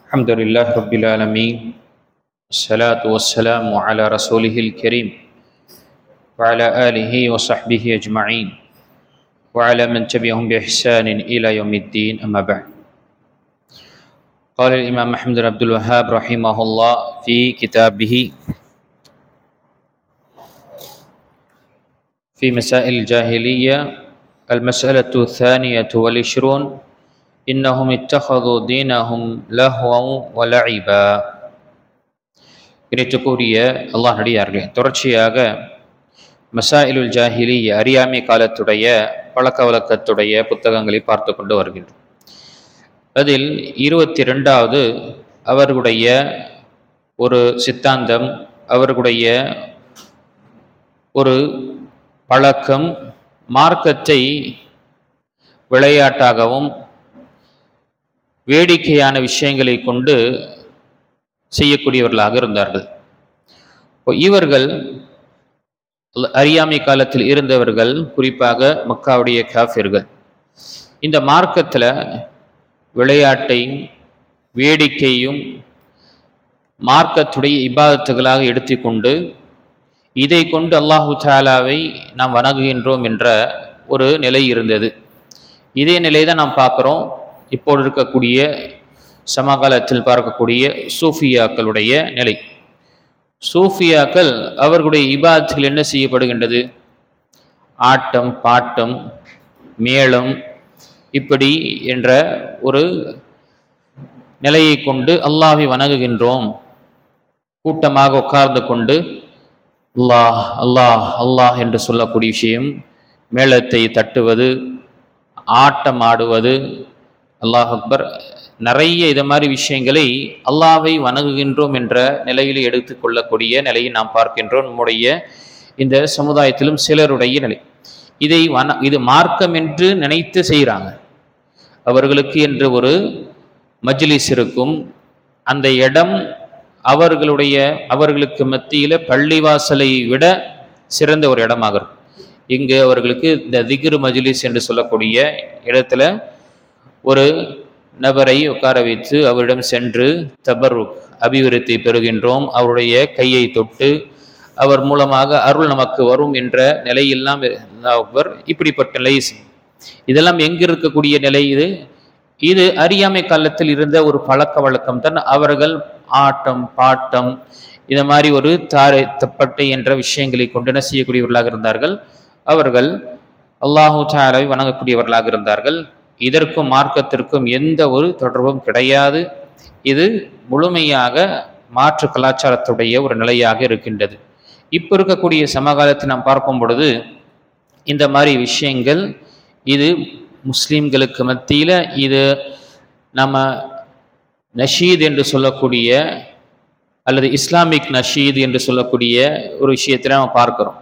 الحمد لله رب العالمين، الصلاة والسلام على رسوله الكريم وعلى آله وصحبه أجمعين وعلى من تبعهم بإحسان إلى يوم الدين. أما بعد، قال الإمام محمد بن عبد الوهاب رحمه الله في كتابه في مسائل الجاهلية المسألة الثانية والعشرون: إنهم اتخذوا دينهم لهوا ولعبا. இணைத்துக்குரிய அல்லாஹ் அடியார்களே, தொடர்ச்சியாக மசாயிலுல் ஜாஹிலிய்யா அறியாமை காலத்துடைய பழக்க வழக்கத்துடைய புத்தகங்களை பார்த்து கொண்டு வருகின்றோம். அதில் 22வது அவர்களுடைய ஒரு சித்தாந்தம், அவர்களுடைய ஒரு பழக்கம், மார்க்கத்தை விளையாட்டாகவும் வேடிக்கையான விஷயங்களை கொண்டு செய்யக்கூடியவர்களாக இருந்தார்கள். இவர்கள் அறியாமை காலத்தில் இருந்தவர்கள், குறிப்பாக மக்காவுடைய காஃபிர்கள், இந்த மார்க்கத்தில் விளையாட்டையும் வேடிக்கையும் மார்க்கத்துடைய இபாதத்துகளாக எடுத்துக்கொண்டு இதை கொண்டு அல்லாஹு தஆலாவை நாம் வணங்குகின்றோம் என்ற ஒரு நிலை இருந்தது. இதே நிலையை தான் நாம் பார்க்குறோம் இப்போது இருக்கக்கூடிய சமகாலத்தில் பார்க்கக்கூடிய சூஃபியாக்களுடைய நிலை. சூஃபியாக்கள் அவர்களுடைய இபாதத்துகள் என்ன செய்யப்படுகின்றது? ஆட்டம், பாட்டம், மேளம், இப்படி என்ற ஒரு நிலையை கொண்டு அல்லாஹ்வை வணங்குகின்றோம். கூட்டமாக உட்கார்ந்து கொண்டு அல்லாஹ் அல்லாஹ் அல்லாஹ் என்று சொல்லக்கூடிய விஷயம், மேளத்தை தட்டுவது, ஆட்டம் ஆடுவது, அல்லாஹ் அக்பர், நிறைய இது மாதிரி விஷயங்களை அல்லாஹ்வை வணங்குகின்றோம் என்ற நிலையில் எடுத்துக்கொள்ளக்கூடிய நிலையை நாம் பார்க்கின்றோம். நம்முடைய இந்த சமுதாயத்திலும் சிலருடைய நிலை. இது மார்க்கம் என்று நினைத்து செய்கிறாங்க. அவர்களுக்கு என்று ஒரு மஜ்லிஸ் இருக்கும். அந்த இடம் அவர்களுக்கு மத்தியில் பள்ளிவாசலை விட சிறந்த ஒரு இடமாக இருக்கும். இங்கு அவர்களுக்கு இந்த திக்ரு மஜ்லிஸ் என்று சொல்லக்கூடிய இடத்துல ஒரு நபரை உட்கார வைத்து அவரிடம் சென்று தபர்ருக், அபிவிருத்தி பெறுகின்றோம், அவருடைய கையை தொட்டு அவர் மூலமாக அருள் நமக்கு வரும் என்ற நிலையெல்லாம் இப்படிப்பட்ட நிலை. இதெல்லாம் எங்கு இருக்கக்கூடிய நிலை? இது அறியாமை காலத்தில் இருந்த ஒரு பழக்க வழக்கம் தான். அவர்கள் ஆட்டம், பாட்டம், இந்த மாதிரி ஒரு தாரை தப்பட்டை என்ற விஷயங்களை கொண்டு என்ன செய்யக்கூடியவர்களாக இருந்தார்கள். அவர்கள் அல்லாஹு தஆலாவை வணங்கக்கூடியவர்களாக இருந்தார்கள். இதற்கும் மார்க்கத்திற்கும் எந்த ஒரு தொடர்பும் கிடையாது. இது முழுமையாக மாற்று கலாச்சாரத்துடைய ஒரு நிலையாக இருக்கின்றது. இப்போ இருக்கக்கூடிய சமகாலத்தை நாம் பார்க்கும் பொழுது இந்த மாதிரி விஷயங்கள் இது முஸ்லீம்களுக்கு மத்தியில் இது நம்ம நஷீத் என்று சொல்லக்கூடிய அல்லது இஸ்லாமிக் நஷீத் என்று சொல்லக்கூடிய ஒரு விஷயத்தை நம்ம பார்க்கிறோம்.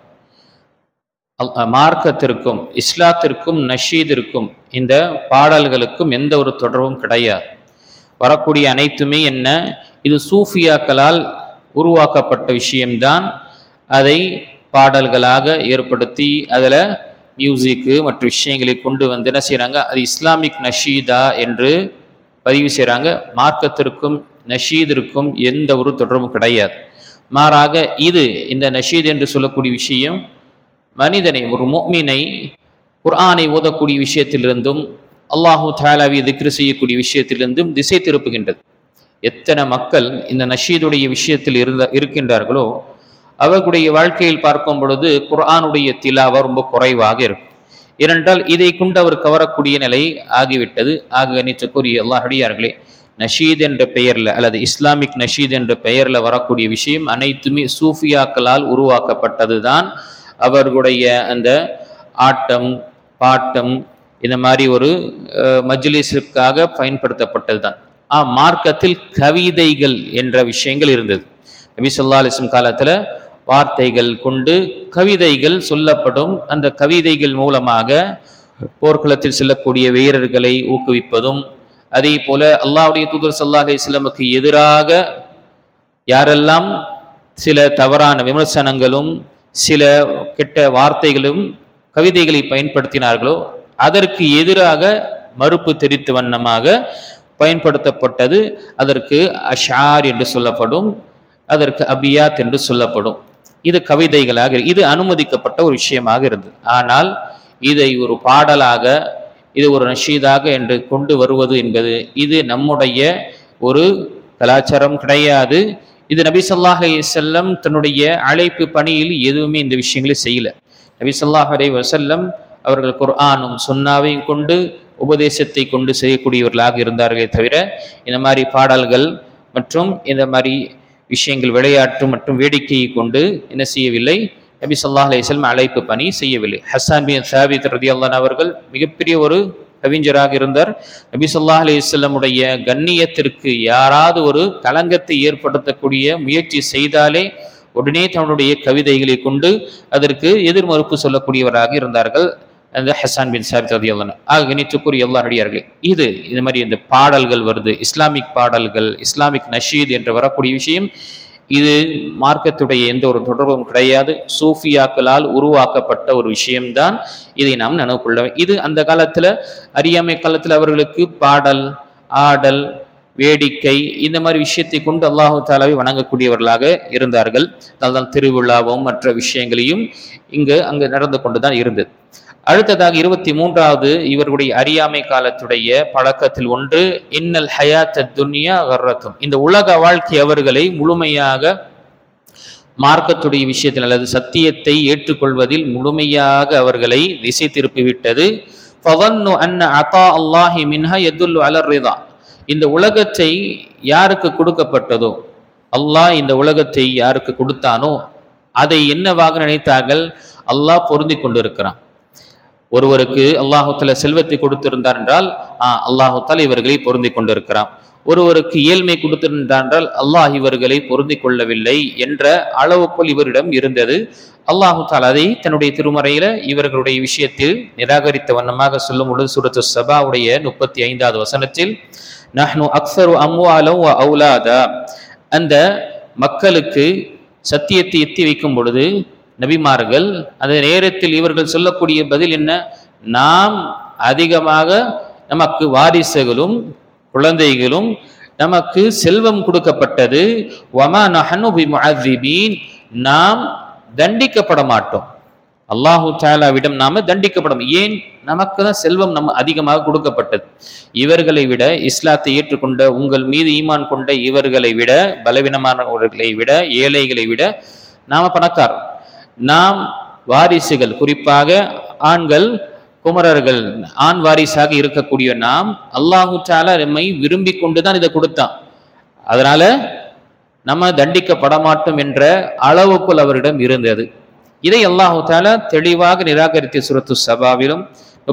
மார்க்கத்திற்கும் இஸ்லாத்திற்கும் நஷீதிற்கும் இந்த பாடல்களுக்கும் எந்த ஒரு தொடர்பும் கிடையாது. வரக்கூடிய அனைத்துமே என்ன? இது சூஃபியாக்களால் உருவாக்கப்பட்ட விஷயம்தான். அதை பாடல்களாக ஏற்படுத்தி அதில் மியூசிக்கு மற்ற விஷயங்களை கொண்டு வந்து என்ன செய்கிறாங்க? அது இஸ்லாமிக் நஷீதா என்று பதிவு செய்கிறாங்க. மார்க்கத்திற்கும் நஷீதிற்கும் எந்த ஒரு தொடர்பும் கிடையாது. மாறாக இந்த நஷீத் என்று சொல்லக்கூடிய விஷயம் மனிதனை, ஒரு முஃமினை குர்ஆனை ஓதக்கூடிய விஷயத்திலிருந்தும் அல்லாஹு தஆலாவை திக்ர் செய்யக்கூடிய விஷயத்திலிருந்தும் திசை திருப்புகின்றது. எத்தனை மக்கள் இந்த நஷீதுடைய விஷயத்தில் இருக்கின்றார்களோ அவர்களுடைய வாழ்க்கையில் பார்க்கும் பொழுது குர்ஆனுடைய திலாவா ரொம்ப குறைவாக இருக்கும். ஏனென்றால் இதை கொண்டு அவர் கவரக்கூடிய நிலை ஆகிவிட்டது. நிச்சயக்குரிய அல்லாஹ் அடியார்களே, நஷீத் என்ற பெயரில் அல்லது இஸ்லாமிக் நஷீத் என்ற பெயரில் வரக்கூடிய விஷயம் அனைத்துமே சூஃபியாக்களால் உருவாக்கப்பட்டது தான். அவர்களுடைய அந்த ஆட்டம், பாட்டம், இந்த மாதிரி ஒரு மஜ்லிஸுக்காக பயன்படுத்தப்பட்டது தான். மார்க்கத்தில் கவிதைகள் என்ற விஷயங்கள் இருந்தது. நபி ஸல்லல்லாஹு அலைஹி வஸல்லம் காலத்தில் வார்த்தைகள் கொண்டு கவிதைகள் சொல்லப்படும். அந்த கவிதைகள் மூலமாக போர்க்களத்தில் செல்லக்கூடிய வீரர்களை ஊக்குவிப்பதும், அதே போல அல்லாஹ்வுடைய தூதர் ஸல்லல்லாஹு அலைஹி வஸல்லமுக்கு எதிராக யாரெல்லாம் சில தவறான விமர்சனங்களும் சில கெட்ட வார்த்தைகளும் கவிதைகளை பயன்படுத்தினார்களோ அதற்கு எதிராக மறுப்பு தெரிவித்த வண்ணமாக பயன்படுத்தப்பட்டது. அதற்கு அஷார் என்று சொல்லப்படும், அதற்கு அபியாத் என்று சொல்லப்படும். இது கவிதைகளாக, இது அனுமதிக்கப்பட்ட ஒரு விஷயமாக இருந்தது. ஆனால் இதை ஒரு பாடலாக, இது ஒரு நஷீதாக என்று கொண்டு வருவது என்பது இது நம்முடைய ஒரு கலாச்சாரம் கிடையாது. இது நபி ஸல்லல்லாஹு அலைஹி வஸல்லம் தன்னுடைய அழைப்பு பணியில் எதுவுமே இந்த விஷயங்களை செய்யல. நபி ஸல்லல்லாஹு அலைஹி வஸல்லம் அவர்கள் குர்ஆனும் சுன்னாவையும் கொண்டு உபதேசத்தை கொண்டு செய்யக்கூடியவர்களாக இருந்தார்களே தவிர இந்த மாதிரி பாடல்கள் மற்றும் இந்த மாதிரி விஷயங்கள், விளையாட்டு மற்றும் வேடிக்கையை கொண்டு என்ன செய்யவில்லை, நபி ஸல்லல்லாஹு அலைஹி வஸல்லம் அழைப்பு பணி செய்யவில்லை. ஹஸ்ஸான் பின் சாபித் ரலியல்லாஹு அன்ஹு அவர்கள் மிகப்பெரிய ஒரு கவிஞராக இருந்தார். நபி ஸல்லல்லாஹு அலைஹி வஸல்லமுடைய கண்ணியத்திற்கு யாராவது ஒரு களங்கத்தை ஏற்படுத்தக்கூடிய முயற்சி செய்தாலே உடனே தன்னுடைய கவிதைகளை கொண்டு அதற்கு எதிர்மறுப்பு சொல்லக்கூடியவராக இருந்தார்கள் அந்த ஹஸ்ஸான் பின் சாபித் ரலியல்லாஹு அன்ஹு. கணித்துக்குரிய அல்லாஹ் அடியார்களே, இது மாதிரி இந்த பாடல்கள் வருது, இஸ்லாமிக் பாடல்கள், இஸ்லாமிக் நஷீத் என்று வரக்கூடிய விஷயம், இது மார்க்கத்துடைய எந்த ஒரு தொடர்பும் கிடையாது. சூஃபியாக்களால் உருவாக்கப்பட்ட ஒரு விஷயம்தான். இதை நாம் நினைவுகொள்ள. இது அந்த காலத்துல, அறியாமை காலத்துல அவர்களுக்கு பாடல், ஆடல், வேடிக்கை இந்த மாதிரி விஷயத்தை கொண்டு அல்லாஹு தாலாவை வணங்கக்கூடியவர்களாக இருந்தார்கள். அதனால்தான் திருவிழாவும் மற்ற விஷயங்களையும் அங்கு நடந்து கொண்டுதான் இருந்தது. அடுத்ததாக 23வது இவர்களுடைய அறியாமை காலத்துடைய பழக்கத்தில் ஒன்று, இன்னல் ஹயாத் துன்யா கர்ரத்தும், இந்த உலக வாழ்க்கை அவர்களை முழுமையாக மார்க்கத்துடைய விஷயத்தில் அல்லது சத்தியத்தை ஏற்றுக்கொள்வதில் முழுமையாக அவர்களை திசை திருப்பிவிட்டது. ஃபவன்னு அன்ன அதா அல்லாஹி மின்ஹா யதுல்லு அலர் ரிதா, இந்த உலகத்தை யாருக்கு கொடுக்கப்பட்டதோ, அல்லாஹ் இந்த உலகத்தை யாருக்கு கொடுத்தானோ அதை என்னவாக நினைத்தார்கள், அல்லாஹ் பொருந்தி கொண்டிருக்கிறான். ஒருவருக்கு அல்லாஹு தஆலா செல்வத்தை கொடுத்திருந்தார் என்றால் அல்லாஹு தஆலா இவர்களை பொருந்தி கொண்டிருக்கிறான். ஒருவருக்கு ஏழ்மை கொடுத்திருந்தார் என்றால் அல்லாஹ் இவர்களை பொருந்தி கொள்ளவில்லை என்ற அளவுக்குள் இவரிடம் இருந்தது. அல்லாஹு தஆலா அதை தன்னுடைய திருமறையில இவர்களுடைய விஷயத்தில் நிராகரித்த வண்ணமாக சொல்லும் பொழுது சூரத்து சபாவுடைய 35வது வசனத்தில், நஹ்னு அக்ஸரு அம்வாலன் வ அவுலாதா, அந்த மக்களுக்கு சத்தியத்தை எத்தி வைக்கும் பொழுது நபிமார்கள் அந்த நேரத்தில் இவர்கள் சொல்லக்கூடிய பதில் என்ன, நாம் அதிகமாக நமக்கு வாரிசுகளும் குழந்தைகளும் நமக்கு செல்வம் கொடுக்கப்பட்டது, வமா நஹனு பிமுஅذிபீன், நாம் தண்டிக்கப்பட மாட்டோம், அல்லாஹு தஆலாவிடம் நாம தண்டிக்கப்படும். ஏன், நமக்கு தான் செல்வம் நம்ம அதிகமாக கொடுக்கப்பட்டது. இவர்களை விட, இஸ்லாத்தை ஏற்றுக்கொண்ட உங்கள் மீது ஈமான் கொண்ட இவர்களை விட, பலவீனமானவர்களை விட, ஏழைகளை விட நாம பணக்காரர். நாம் வாரிசுகள், குறிப்பாக ஆண்கள், குமரர்கள், ஆண் வாரிசாக இருக்கக்கூடிய நாம், அல்லாஹு தஆலா நம்மை விரும்பி கொண்டுதான் இதை கொடுத்தான். அதனால நம்ம தண்டிக்கப்பட மாட்டோம் என்ற அளவுக்குள் அவரிடம் இருந்தது. இதை அல்லாஹு தஆலா தெளிவாக நிராகரித்த சூரத்து சபாவிலும்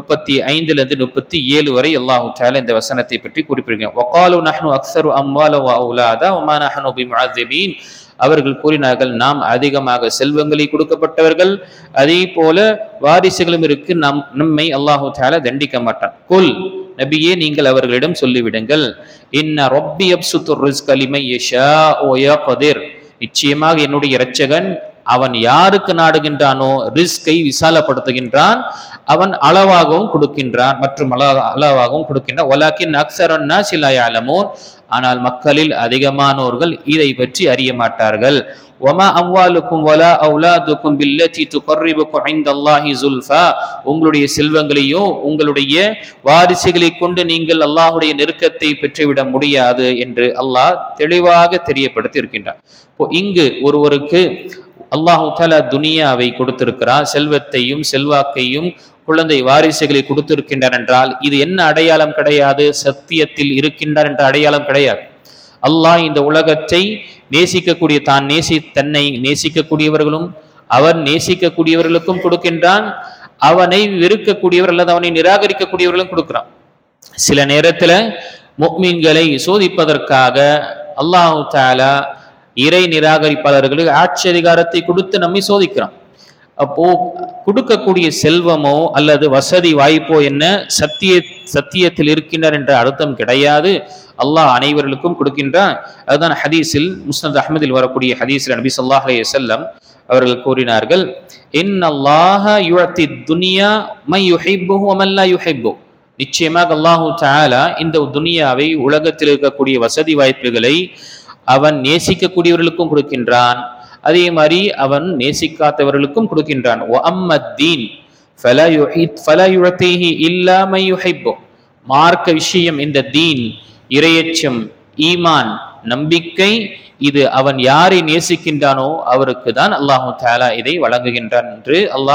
35 37 வரை அல்லாஹு தஆலா இந்த வசனத்தை பற்றி குறிப்பிடுகிறார். வகாலு நஹ்னு அக்ஸரு அம்வாலன் வ அவுலாதா வமா நஹ்னு பிமுஅذிபீன், அவர்கள் கூறினார்கள், நாம் அதிகமாக செல்வங்களை கொடுக்கப்பட்டவர்கள், அதே போல வாரிசுகளும் இருக்கு, நம்மை அல்லாஹு தஆலா தண்டிக்க மாட்டான். குல், நபியே நீங்கள் அவர்களிடம் சொல்லிவிடுங்கள், இன்ன ரப்பி யப்சுத்துர் ரிஸ்க லிமன் யஷாஉ வ யக்திர், நிச்சயமாக என்னுடைய இரட்சகன் அவன் யாருக்கு நாடுகின்றானோ ரிஸ்கை விசாலப்படுத்துகின்றான், அவன் அளவாகவும் கொடுக்கின்றான் மற்றும் அளவாகவும் கொடுக்கின்றான். வலாக்கின் அக்ஸரன் நாஸி லா யஅலமூன், ஆனால் மக்களில் அதிகமானோர்கள் இதை பற்றி அறிய மாட்டார்கள். வமா அம்வாலுக்கும் வலா அவுலாதுக்கும் பில்லதி துகர்ரிபுக்கும் இன்தல்லாஹி ஸுல்ஃபா, உங்களுடைய செல்வங்களையோ உங்களுடைய வாரிசுகளை கொண்டு நீங்கள் அல்லாஹ்வுடைய நெருக்கத்தை பெற்றுவிட முடியாது என்று அல்லாஹ் தெளிவாக தெரியப்படுத்தி இருக்கின்றார். இங்கு ஒருவருக்கு அல்லாஹு தஆலா துனியாவை கொடுத்திருக்கிறார், செல்வத்தையும் செல்வாக்கையும் குழந்தை வாரிசுகளை கொடுத்திருக்கின்றார் என்றால் இது என்ன அடையாளம் கிடையாது, சத்தியத்தில் இருக்கின்றார் என்ற அடையாளம் கிடையாது. அல்லாஹ் இந்த உலகத்தை நேசிக்கக்கூடிய, தன்னை நேசிக்கக்கூடியவர்களும் அவன் நேசிக்கக்கூடியவர்களுக்கும் கொடுக்கின்றான், அவனை வெறுக்கக்கூடியவர் அல்லது அவனை நிராகரிக்கக்கூடியவர்களும் கொடுக்கிறான். சில நேரத்துல முஃமின்களை சோதிப்பதற்காக அல்லாஹு தஆலா இறை நிராகரிப்பாளர்களுக்கு ஆட்சி அதிகாரத்தை கொடுத்து நம்மை சோதிக்கிறான். அப்போ கொடுக்கக்கூடிய செல்வமோ அல்லது வசதி வாய்ப்போ என்ன சத்தியத்தில் இருக்கின்றார் என்ற அர்த்தம் கிடையாது. அல்லாஹ் அனைவர்களுக்கும் கொடுக்கின்றான். அதுதான் ஹதீஸில், முஸ்னத் அஹ்மதில் வரக்கூடிய ஹதீஸில் நபி ஸல்லல்லாஹு அலைஹி வஸல்லம் அவர்கள் கூறினார்கள், இன்னல்லாஹ யுஅத்தி துன்யா மன் யுஹிப்புஹு வ மன் லா யுஹிப்பு, நிச்சயமாக அல்லாஹு தஆலா இந்த துனியாவை, உலகத்தில் இருக்கக்கூடிய வசதி வாய்ப்புகளை அவன் நேசிக்கக்கூடியவர்களுக்கும் கொடுக்கின்றான், அதே மாதிரி அவன் நேசிக்காதவர்களுக்கும் கொடுக்கின்றான். மார்க்க விஷயம், இந்த தீன், இறையச்சம், ஈமான், நம்பிக்கை, இது அவன் யாரை நேசிக்கின்றானோ அவருக்கு தான் அல்லாஹு தஆலா இதை வழங்குகின்றான் என்று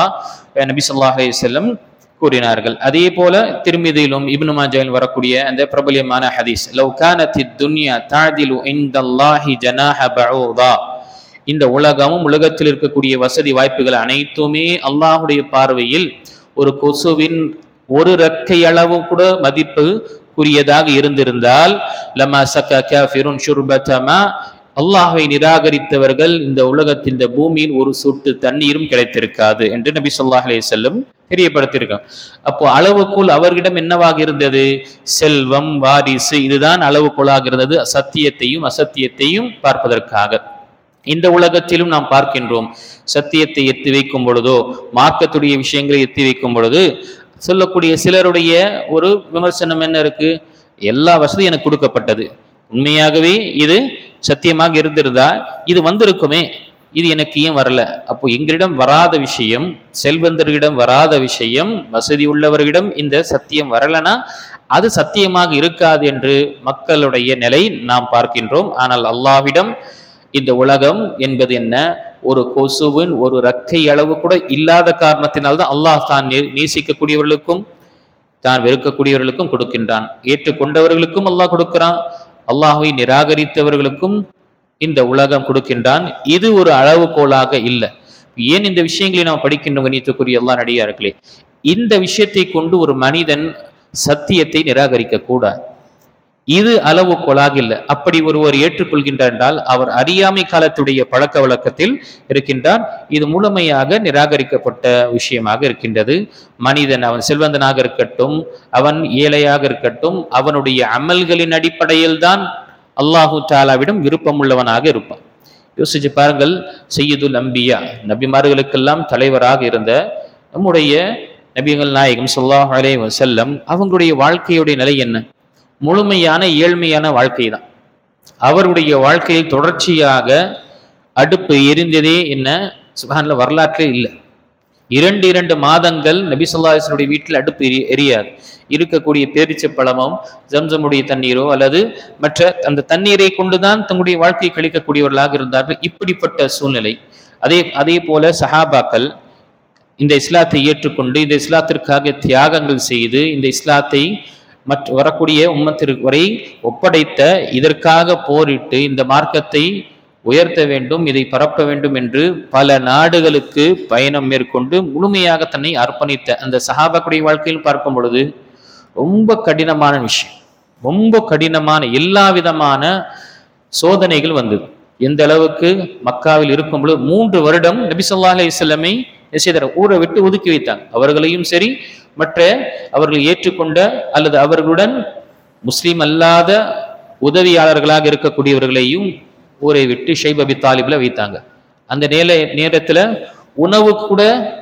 நபி ஸல்லல்லாஹு அலைஹி வஸல்லம் கூறினார்கள். அதே போல திர்மிதியிலும் இப்னு மாஜாவிலும் வரக்கூடிய அந்த பிரபல்யமான ஹதீஸ், லவ் கானத்தித் துன்யா தஅதிலு இன்தல்லாஹி ஜனாஹ பஊதா, இந்த உலகமும் உலகத்தில் இருக்கக்கூடிய வசதி வாய்ப்புகள் அனைத்துமே அல்லாஹுடைய பார்வையில் ஒரு கொசுவின் ஒரு ரெக்கை அளவு கூட மதிப்புக்குரியதாக இருந்திருந்தால், லமா சக்கா காஃபிருன் ஷுர்பதமா, அல்லாஹ்வை நிராகரித்தவர்கள் இந்த உலகத்தில், இந்த பூமியில் ஒரு சொட்டு தண்ணீரும் கிடைத்திருக்காது என்று நபி ஸல்லல்லாஹு அலைஹி வஸல்லம் தெரியப்படுத்தியிருக்காங்க. அப்போ அளவுக்குள் அவர்களிடம் என்னவாக இருந்தது? செல்வம், வாரிசு, இதுதான் அளவுக்குள்ளாக இருந்தது, சத்தியத்தையும் அசத்தியத்தையும் பார்ப்பதற்காக. இந்த உலகத்திலும் நாம் பார்க்கின்றோம், சத்தியத்தை எத்தி வைக்கும் பொழுதோ, மார்க்கத்துடைய விஷயங்களை எத்தி வைக்கும் பொழுது சொல்லக்கூடிய சிலருடைய ஒரு விமர்சனம் என்ன இருக்கு? எல்லா வசதியும் எனக்கு கொடுக்கப்பட்டது, உண்மையாகவே இது சத்தியமாக இருந்திருந்தா இது வந்திருக்குமே, இது எனக்கு ஏன் வரல? அப்போ எங்களிடம் வராத விஷயம், செல்வந்தர்களிடம் வராத விஷயம், வசதி உள்ளவர்களிடம் இந்த சத்தியம் வரலனா அது சத்தியமாக இருக்காது என்று மக்களுடைய நிலை நாம் பார்க்கின்றோம். ஆனால் அல்லாஹ்விடம் இந்த உலகம் என்பது என்ன? ஒரு கொசுவின் ஒரு ரக்கை அளவு கூட இல்லாத காரணத்தினால்தான் அல்லாஹ் தான் நேசிக்கக்கூடியவர்களுக்கும் தான் வெறுக்கக்கூடியவர்களுக்கும் கொடுக்கின்றான். ஏற்றுக்கொண்டவர்களுக்கும் அல்லாஹ் கொடுக்கிறான், அல்லாஹ்வை நிராகரித்தவர்களுக்கும் இந்த உலகம் கொடுக்கின்றான். இது ஒரு அளவுகோலாக இல்லை. ஏன் இந்த விஷயங்களை நாம் படிக்கின்றோம்? கணித்துக்குரிய அல்லாஹ் நடிகார்களே, இந்த விஷயத்தை கொண்டு ஒரு மனிதன் சத்தியத்தை நிராகரிக்க கூடாது. இது அளவுகோலாக இல்லை. அப்படி ஒருவர் ஏற்றுக்கொள்கின்றார் என்றால் அவர் அறியாமை காலத்துடைய பழக்க வழக்கத்தில் இருக்கின்றார். இது முழுமையாக நிராகரிக்கப்பட்ட விஷயமாக இருக்கின்றது. மனிதன், அவன் செல்வந்தனாக இருக்கட்டும், அவன் ஏழையாக இருக்கட்டும், அவனுடைய அமல்களின் அடிப்படையில் தான் அல்லாஹு தஆலாவிடம் விருப்பம் உள்ளவனாக இருப்பான். யோசிச்சு பாருங்கள், சையதுல் அம்பியா, நபிமார்களுக்கெல்லாம் தலைவராக இருந்த நம்முடைய நபிகள் நாயகம் ஸல்லல்லாஹு அலைஹி வஸல்லம் அவங்களுடைய வாழ்க்கையுடைய நிலை என்ன? முழுமையான ஏழ்மையான வாழ்க்கை தான். அவருடைய வாழ்க்கையில் தொடர்ச்சியாக அடுப்பு எரிந்ததே என்ன சுப்ஹானல்லாஹ் வரலாற்றே இல்லை. 2 மாதங்கள் நபி ஸல்லல்லாஹு அலைஹி வஸல்லம் வீட்டில் அடுப்பு எரியாது. இருக்கக்கூடிய பேரிச்சப்பழமும் ஜம்சமுடைய தண்ணீரோ அல்லது மற்ற அந்த தண்ணீரை கொண்டுதான் தங்களுடைய வாழ்க்கையை கழிக்கக்கூடியவர்களாக இருந்தார்கள். இப்படிப்பட்ட சூழ்நிலை. அதே போல சஹாபாக்கள் இந்த இஸ்லாத்தை ஏற்றுக்கொண்டு இந்த இஸ்லாத்திற்காக தியாகங்கள் செய்து இந்த இஸ்லாத்தை வரக்கூடிய உம்மத்திற்கு வரை ஒப்படைத்த, இதற்காக போரிட்டு இந்த மார்க்கத்தை உயர்த்த வேண்டும், இதை பரப்ப வேண்டும் என்று பல நாடுகளுக்கு பயணம் மேற்கொண்டு முழுமையாக தன்னை அர்ப்பணித்த அந்த சஹாபாக்குடைய வாழ்க்கையில் பார்க்கும் பொழுது ரொம்ப கடினமான விஷயம், ரொம்ப கடினமான எல்லா விதமான சோதனைகள் வந்தது. எந்த அளவுக்கு மக்காவில் இருக்கும் பொழுது 3 வருடம் நபி ஸல்லல்லாஹு அலைஹி வஸல்லமை ஊரை விட்டு ஒதுக்கி வைத்தாங்க. அவர்களையும் சரி, மற்ற அவர்கள் ஏற்றுக்கொண்ட அல்லது அவர்களுடன் முஸ்லீம் அல்லாத உதவியாளர்களாக இருக்கக்கூடியவர்களையும் ஊரை விட்டு ஷைப் அபி தாலிப்ல வைத்தாங்க. அந்த நேரத்துல உணவு கூட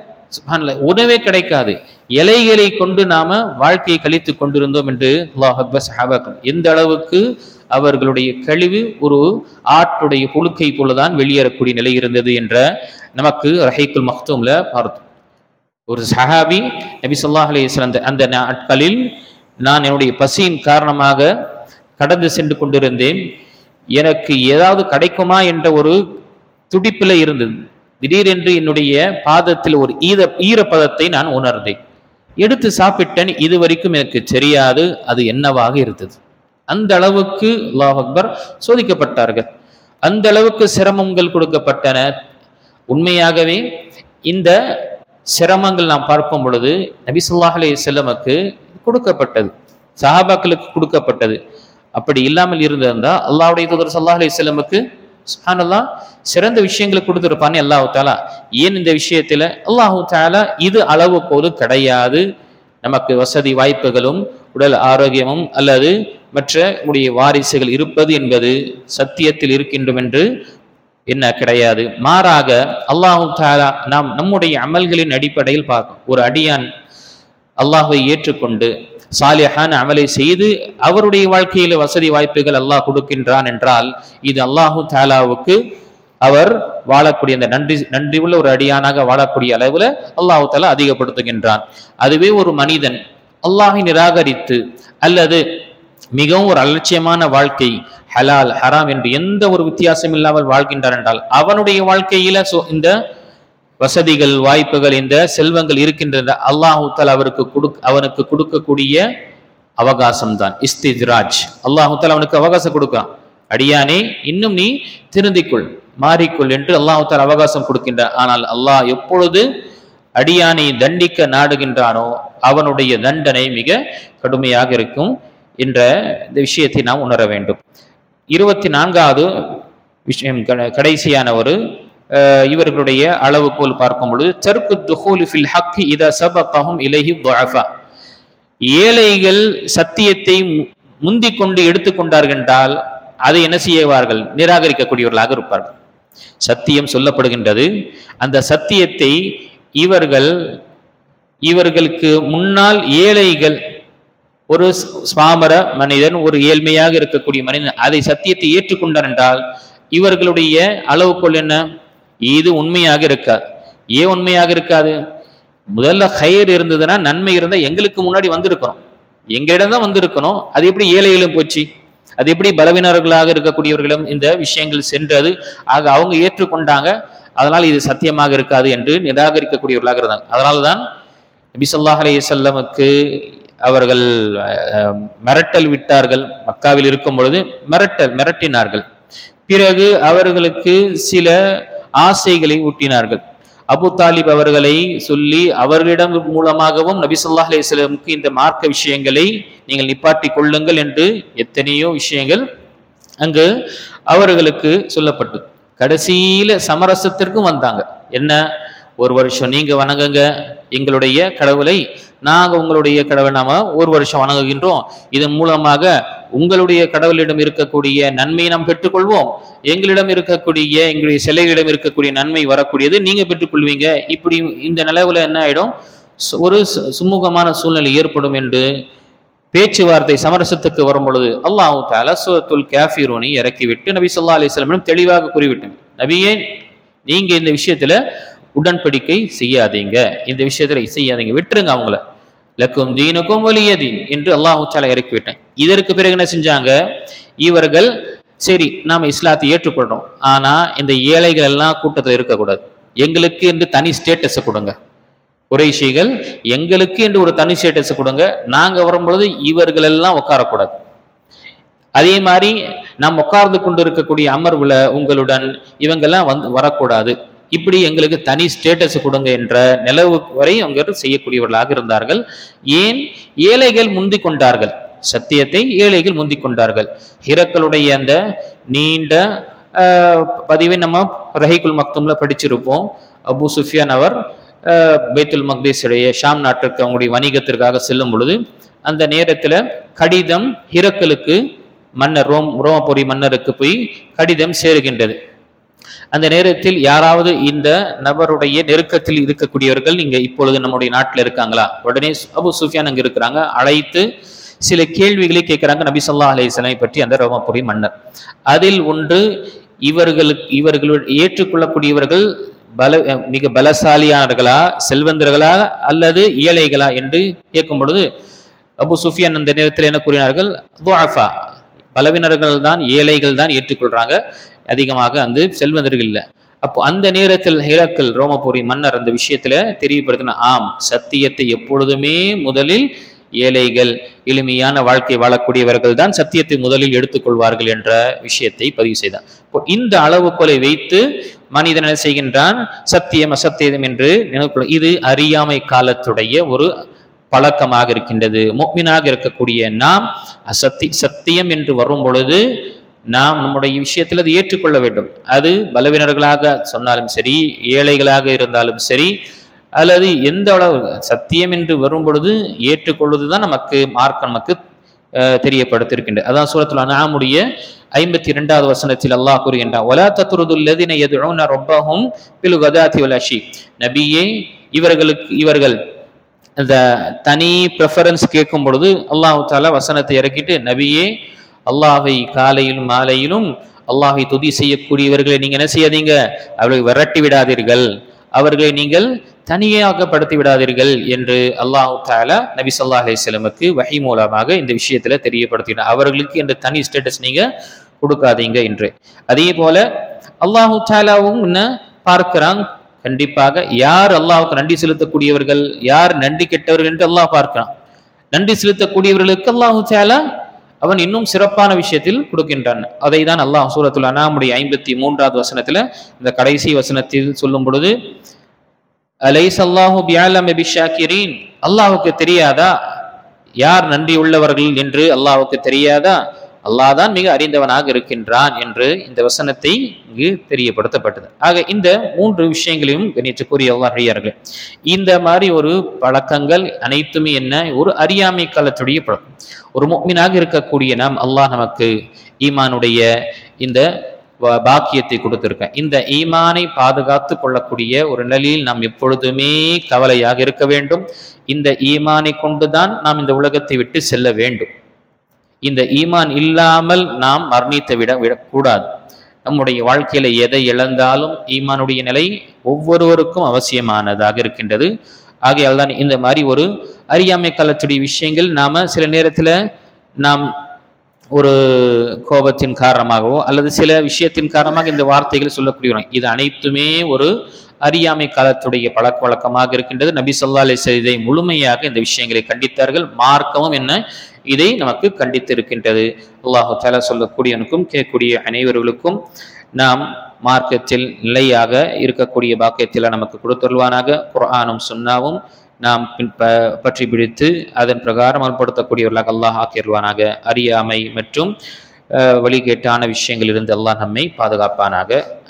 உணவே கிடைக்காது, இலைகளை கொண்டு நாம வாழ்க்கையை கழித்து கொண்டிருந்தோம் என்று அல்லாஹ் அக்பர். சஹாபாக்கள் எந்த அளவுக்கு அவர்களுடைய கழிவு ஒரு ஆட்டுடைய புழுக்கை போலதான் வெளியேறக்கூடிய நிலை இருந்தது என்ற நமக்கு ரஹீக்குல் மக்தூம்ல பார்த்தோம். ஒரு சஹாபி நபி ஸல்லல்லாஹு அலைஹி வஸல்லம் அந்த நாட்களில் நான் என்னுடைய பசியின் காரணமாக கடந்து சென்று கொண்டிருந்தேன், எனக்கு ஏதாவது கிடைக்குமா என்ற ஒரு துடிப்பில் இருந்தது. திடீரென்று என்னுடைய பாதத்தில் ஒரு ஈரப்பதத்தை நான் உணர்ந்தேன். எடுத்து சாப்பிட்டேன். இதுவரைக்கும் எனக்கு தெரியாது அது என்னவாக இருந்தது. அந்த அளவுக்கு அல்லாஹ் அக்பர் சோதிக்கப்பட்டார்கள். அந்த அளவுக்கு சிரமங்கள் கொடுக்கப்பட்டன. உண்மையாகவே இந்த சிரமங்கள் நாம் பார்க்கும் பொழுது நபி ஸல்லல்லாஹு அலைஹி வஸல்லமுக்கு கொடுக்கப்பட்டது, சஹாபாக்களுக்கு கொடுக்கப்பட்டது. அப்படி இல்லாமல் இருந்திருந்தா அல்லாஹ்வுடைய தூதர் ஸல்லல்லாஹு அலைஹி வஸல்லமுக்கு சுப்ஹானல்லாஹ் சிறந்த விஷயங்களை கொடுத்திருப்பானே அல்லாஹ் தஆலா. ஏன் இந்த விஷயத்துல அல்லாஹ் தஆலா இது அளவுகோல் கிடையாது, நமக்கு வசதி வாய்ப்புகளும் உடல் ஆரோக்கியமும் அல்லது மற்ற உடைய வாரிசுகள் இருப்பது என்பது சத்தியத்தில் இருக்கின்றோம் என்று என்ன கிடையாது. மாறாக அல்லாஹ் தஆலா நம்முடைய அமல்களின் அடிப்படையில் பார்க்கும். ஒரு அடியான் அல்லாஹ்வை ஏற்றுக்கொண்டு சாலிஹான அமலை செய்து அவருடைய வாழ்க்கையில வசதி வாய்ப்புகள் அல்லாஹ் கொடுக்கின்றான் என்றால் இது அல்லாஹு தாலாவுக்கு அவர் வாழக்கூடிய அந்த நன்றி உள்ள ஒரு அடியானாக வாழக்கூடிய அளவுல அல்லாஹு தாலா அதிகப்படுத்துகின்றான். அதுவே ஒரு மனிதன் அல்லாஹை நிராகரித்து அல்லது மிகவும் ஒரு அலட்சியமான வாழ்க்கை, ஹலால் ஹராம் என்று எந்த ஒரு வித்தியாசம் இல்லாமல் வாழ்கின்றார் என்றால் அவனுடைய வாழ்க்கையில இந்த வசதிகள் வாய்ப்புகள் இந்த செல்வங்கள் இருக்கின்றன. அல்லாஹு தாலா அவனுக்கு கொடுக்கக்கூடிய அவகாசம் தான் இஸ்திஜ்ராஜ். அல்லாஹு தாலா அவனுக்கு அவகாசம் கொடுக்கிறான். அடியானே, இன்னும் நீ திருந்திக்கொள், மாறிக்கொள் என்று அல்லாஹு தாலா அவகாசம் கொடுக்கின்றான். ஆனால் அல்லாஹ் எப்பொழுது அடியானை தண்டிக்க நாடுகின்றானோ அவனுடைய தண்டனை மிக கடுமையாக இருக்கும் என்ற இந்த விஷயத்தை நாம் உணர வேண்டும். 24வது விஷயம், கடைசியான ஒரு இவர்களுடைய அளவுகோல் பார்க்கும் பொழுது தர்க்கு துஹூலி ஃபில் ஹக்கி இதா சபகஹும் இலைஹி துஅஃபா. ஏழைகள் சத்தியத்தை முந்திக் கொண்டு எடுத்துக்கொண்டார்கள் என்றால் அதை என்ன செய்வார்கள்? நிராகரிக்கக்கூடியவர்களாக இருப்பார்கள். சத்தியம் சொல்லப்படுகின்றது, அந்த சத்தியத்தை இவர்களுக்கு முன்னால் ஏழைகள், ஒரு ஸ்வாமர மனிதன், ஒரு ஏழ்மையாக இருக்கக்கூடிய மனிதன் அதை சத்தியத்தை ஏற்றுக்கொண்டார் என்றால் இவர்களுடைய அளவுகோல் என்ன? இது உண்மையாக இருக்காது. ஏன் உண்மையாக இருக்காது? முதல்ல ஹைர் இருந்ததுன்னா, நன்மை இருந்தா எங்களுக்கு முன்னாடி வந்திருக்கணும், எங்களிடம் தான் வந்திருக்கணும். அது எப்படி ஏழைகளும் போச்சு? அது எப்படி பலவீனர்களாக இருக்கக்கூடியவர்களும் இந்த விஷயங்கள் சென்றது? ஆக அவங்க ஏற்றுக்கொண்டாங்க, அதனால் இது சத்தியமாக இருக்காது என்று நிராகரிக்கக்கூடியவர்களாக இருந்தாங்க. அதனால்தான் நபி ஸல்லல்லாஹு அலைஹி வஸல்லமுக்கு அவர்கள் மிரட்டல் விட்டார்கள். மக்காவில் இருக்கும் பொழுது மிரட்டினார்கள். பிறகு அவர்களுக்கு சில ஆசைகளை ஊட்டினார்கள். அபு தாலிப் அவர்களை சொல்லி அவர்களிடம் மூலமாகவும் நபி ஸல்லல்லாஹு அலைஹி வஸல்லமுக்கு இந்த மார்க்க விஷயங்களை நீங்கள் நிப்பாட்டி கொள்ளுங்கள் என்று எத்தனையோ விஷயங்கள் அங்கு அவர்களுக்கு சொல்லப்பட்டது. கடைசியில சமரசத்திற்கும் வந்தாங்க. என்ன? ஒரு வருஷம் நீங்க வணங்குங்க எங்களுடைய கடவுளை, நாங்க உங்களுடைய கடவுளை நாம ஒரு வருஷம் வணங்குகின்றோம். இதன் மூலமாக உங்களுடைய கடவுளிடம் இருக்கக்கூடிய நன்மையை நாம் பெற்றுக்கொள்வோம், எங்களிடம் எங்களுடைய சிலைகளிடம் இருக்கக்கூடிய நன்மை வரக்கூடியது நீங்க பெற்றுக்கொள்வீங்க. இப்படி இந்த நிலவுல என்ன ஆயிடும்? ஒரு சுமூகமான சூழ்நிலை ஏற்படும் என்று பேச்சுவார்த்தை சமரசத்துக்கு வரும் பொழுது அல்லாஹ் தஆலா சூரத்துல் காஃபிரூனை இறக்கிவிட்டு நபி ஸல்லல்லாஹு அலைஹி வஸல்லம் தெளிவாக கூறிவிட்டார், நபியே நீங்க இந்த விஷயத்துல உடன்படிக்கை செய்யாதீங்க, இந்த விஷயத்துல செய்யாதீங்க, விட்டுருங்க அவங்கள. லக்கும் தீனுக்கும் வலிய தீன் என்று அல்லாஹ் தஆலா இறக்கிவிட்டான். இதற்கு பிறகு என்ன செஞ்சாங்க? இவர்கள் சரி நாம இஸ்லாத்தை ஏற்றுக்கொள்றோம், ஆனா இந்த ஏழைகள் எல்லாம் கூட்டத்தில் இருக்கக்கூடாது, எங்களுக்கு என்று தனி ஸ்டேட்டஸ் கொடுங்க. குறைஷிகள் எங்களுக்கு என்று ஒரு தனி ஸ்டேட்டஸ் கொடுங்க, நாங்க வரும்பொழுது இவர்கள் எல்லாம் உட்காரக்கூடாது. அதே மாதிரி நாம் உட்கார்ந்து கொண்டு இருக்கக்கூடிய அமர்வுல உங்களுடன் இவங்கெல்லாம் வரக்கூடாது, இப்படி எங்களுக்கு தனி ஸ்டேட்டஸ் கொடுங்க என்ற நிலவு வரை அவங்க செய்யக்கூடியவர்களாக இருந்தார்கள். ஏன்? ஏழைகள் முந்தி கொண்டார்கள், சத்தியத்தை ஏழைகள் முந்தி கொண்டார்கள். ஹிரக்களுடைய அந்த நீண்ட பதிவை நம்ம ரஹீகுல் மக்தூம்ல படிச்சிருப்போம். அபு சுஃபியான் அவர் பைத்துல் மக்தீஸுடைய ஷாம் நாட்டிற்கு அவங்களுடைய வணிகத்திற்காக செல்லும் பொழுது அந்த நேரத்துல கடிதம் ஹிரக்களுக்கு, மன்னர் ரோமபுரி மன்னருக்கு போய் கடிதம் சேருகின்றது. அந்த நேரத்தில் யாராவது இந்த நபருடைய நெருக்கத்தில் இருக்கக்கூடியவர்கள் இங்க இப்பொழுது நம்முடைய நாட்டில் இருக்காங்களா? உடனே அபு சுஃபியான் அங்க இருக்கிறாங்க, அழைத்து சில கேள்விகளை கேட்கிறாங்க நபி ஸல்லல்லாஹு அலைஹி வஸல்லம் பற்றி அந்த ரோமபுரி மன்னர். அதில் ஒன்று, இவர்கள் ஏற்றுக்கொள்ளக்கூடியவர்கள் மிக பலசாலியானவர்களா, செல்வந்தர்களா அல்லது ஏழைகளா என்று கேட்கும் பொழுது அபு சுஃபியான் அந்த நேரத்தில் என்ன கூறினார்கள்? துஅஃபா, பலவினர்கள் தான், ஏழைகள் தான் ஏற்றுக்கொள்றாங்க, அதிகமாக அந்த செல்வந்தர்கள் இல்லை. அப்போ அந்த நேரத்தில் ஹிரக்கல் ரோமபுரி மன்னர் அந்த விஷயத்துல தெரியப்படுத்தின, ஆம், சத்தியத்தை எப்பொழுதுமே முதலில் ஏழைகள், எளிமையான வாழ்க்கை வாழக்கூடியவர்கள் தான் சத்தியத்தை முதலில் எடுத்துக்கொள்வார்கள் என்ற விஷயத்தை பதிவு செய்தார். இப்போ இந்த அளவுகோலை வைத்து மனிதன் என்ன செய்கின்றான்? சத்தியம் அசத்தியம் என்று நினைவு. இது அறியாமை காலத்துடைய ஒரு பழக்கமாக இருக்கின்றது. முஃமினாக இருக்கக்கூடிய நாம் சத்தியம் என்று வரும் பொழுது நாம் நம்முடைய விஷயத்தில் அதை ஏற்றுக்கொள்ள வேண்டும். அது பலவீனர்களாக சொன்னாலும் சரி, ஏழைகளாக இருந்தாலும் சரி, அல்லது எந்த அளவு சத்தியம் என்று வரும் பொழுது ஏற்றுக்கொள்வதுதான் மார்க்கம் நமக்கு தெரியப்படுத்திருக்கின்றது. அதான் சூரத்துல் அன்ஆமுடைய 52வது வசனத்தில் அல்லாஹ் கூறுகின்றான், வலா தத்ருதுல் லதீன யதுஊன ரப்பஹும் பில் கதாதி வல் அஷி. நபியே, இவர்கள் அந்த தனி ப்ரெஃபரன்ஸ் கேட்கும் பொழுது அல்லாஹ் தாலா வசனத்தை இறக்கிட்டு, நபியே, அல்லாஹை காலையிலும் மாலையிலும் அல்லாஹை துதி செய்யக்கூடியவர்களை நீங்க என்ன செய்யாதீங்க, அவர்களை விரட்டி விடாதீர்கள், அவர்களை நீங்கள் தனியாகப்படுத்தி விடாதீர்கள் என்று அல்லாஹ் தாலா நபி ஸல்லல்லாஹு அலைஹி வஸல்லமுக்கு வஹி மூலமாக இந்த விஷயத்துல தெரியப்படுத்தினார். அவர்களுக்கு என்ற தனி ஸ்டேட்டஸ் நீங்க கொடுக்காதீங்க என்று. அதே போல அல்லாஹ் தாலாவும் என்ன பார்க்கிறான், கண்டிப்பாக யார் அல்லாஹ்வுக்கு நன்றி செலுத்தக்கூடியவர்கள், யார் நன்றி கெட்டவர்கள் என்று அல்லாஹ் பார்க்கிறான். நன்றி செலுத்தக்கூடியவர்களுக்கு அல்லாஹ் தஆலா அவன் இன்னும் சிறப்பான விஷயத்தில் கொடுக்கின்றான். அதை தான் அல்லாஹ் சூரத்துல் அன்ஆமுடைய 53வது வசனத்துல இந்த கடைசி வசனத்தில் சொல்லும் பொழுது, அலைஸ அல்லாஹு பிஅலம பிஷாக்கிரீன், அல்லாஹ்வுக்கு தெரியாதா யார் நன்றி உள்ளவர்கள் என்று அல்லாஹ்வுக்கு தெரியாதா, அல்லாஹ் தான் மிக அறிந்தவனாக இருக்கின்றான் என்று இந்த வசனத்தை இங்கு தெரியப்படுத்தப்பட்டது. ஆக இந்த 3 விஷயங்களையும் கணித்துக்குரிய அல்லாஹ்வியர்கள், இந்த மாதிரி ஒரு பழக்கங்கள் அனைத்துமே என்ன, ஒரு அறியாமை காலத்துடைய பழக்கம். ஒரு முஃமினாக இருக்கக்கூடிய நாம், அல்லாஹ் நமக்கு ஈமானுடைய இந்த பாக்கியத்தை கொடுத்திருக்க, இந்த ஈமானை பாதுகாத்து கொள்ளக்கூடிய ஒரு நிலையில் நாம் எப்பொழுதுமே கவலையாக இருக்க வேண்டும். இந்த ஈமானை கொண்டுதான் நாம் இந்த உலகத்தை விட்டு செல்ல வேண்டும். இந்த ஈமான் இல்லாமல் நாம் மரணித்து விடக்கூடாது. நம்முடைய வாழ்க்கையில எதை இழந்தாலும் ஈமானுடைய நிலை ஒவ்வொருவருக்கும் அவசியமானதாக இருக்கின்றது. ஆகையால் தான் இந்த மாதிரி ஒரு அறியாமை காலத்துடைய விஷயங்கள் நாம சில நேரத்துல நாம் ஒரு கோபத்தின் காரணமாகவோ அல்லது சில விஷயத்தின் காரணமாக இந்த வார்த்தைகள் சொல்லக்கூடியவங்க, இது அனைத்துமே ஒரு அறியாமை காலத்துடைய பழக்க வழக்கமாக இருக்கின்றது. நபி ஸல்லல்லாஹு அலைஹி வஸல்லம் இதை முழுமையாக இந்த விஷயங்களை கண்டித்தார்கள். மார்க்கமும் என்ன இதை நமக்கு கண்டித்து இருக்கின்றது. அல்லாஹ் தஆலா சொல்லக்கூடியவனுக்கும் கேட்கக்கூடிய அனைவர்களுக்கும் நாம் மார்க்கத்தில் நிலையாக இருக்கக்கூடிய பாக்கியத்தில் நமக்கு கொடுத்துள்வானாக. குர்ஆனும் சுன்னாவும் நாம் பற்றி பிடித்து அதன் பிரகாரம் அமல்படுத்தக்கூடியவர்களாக அல்லாஹ் ஆக்கிடுவானாக. அறியாமை மற்றும் வழிகேட்டான விஷயங்களிலிருந்து அல்லாஹ் நம்மை பாதுகாப்பானாக.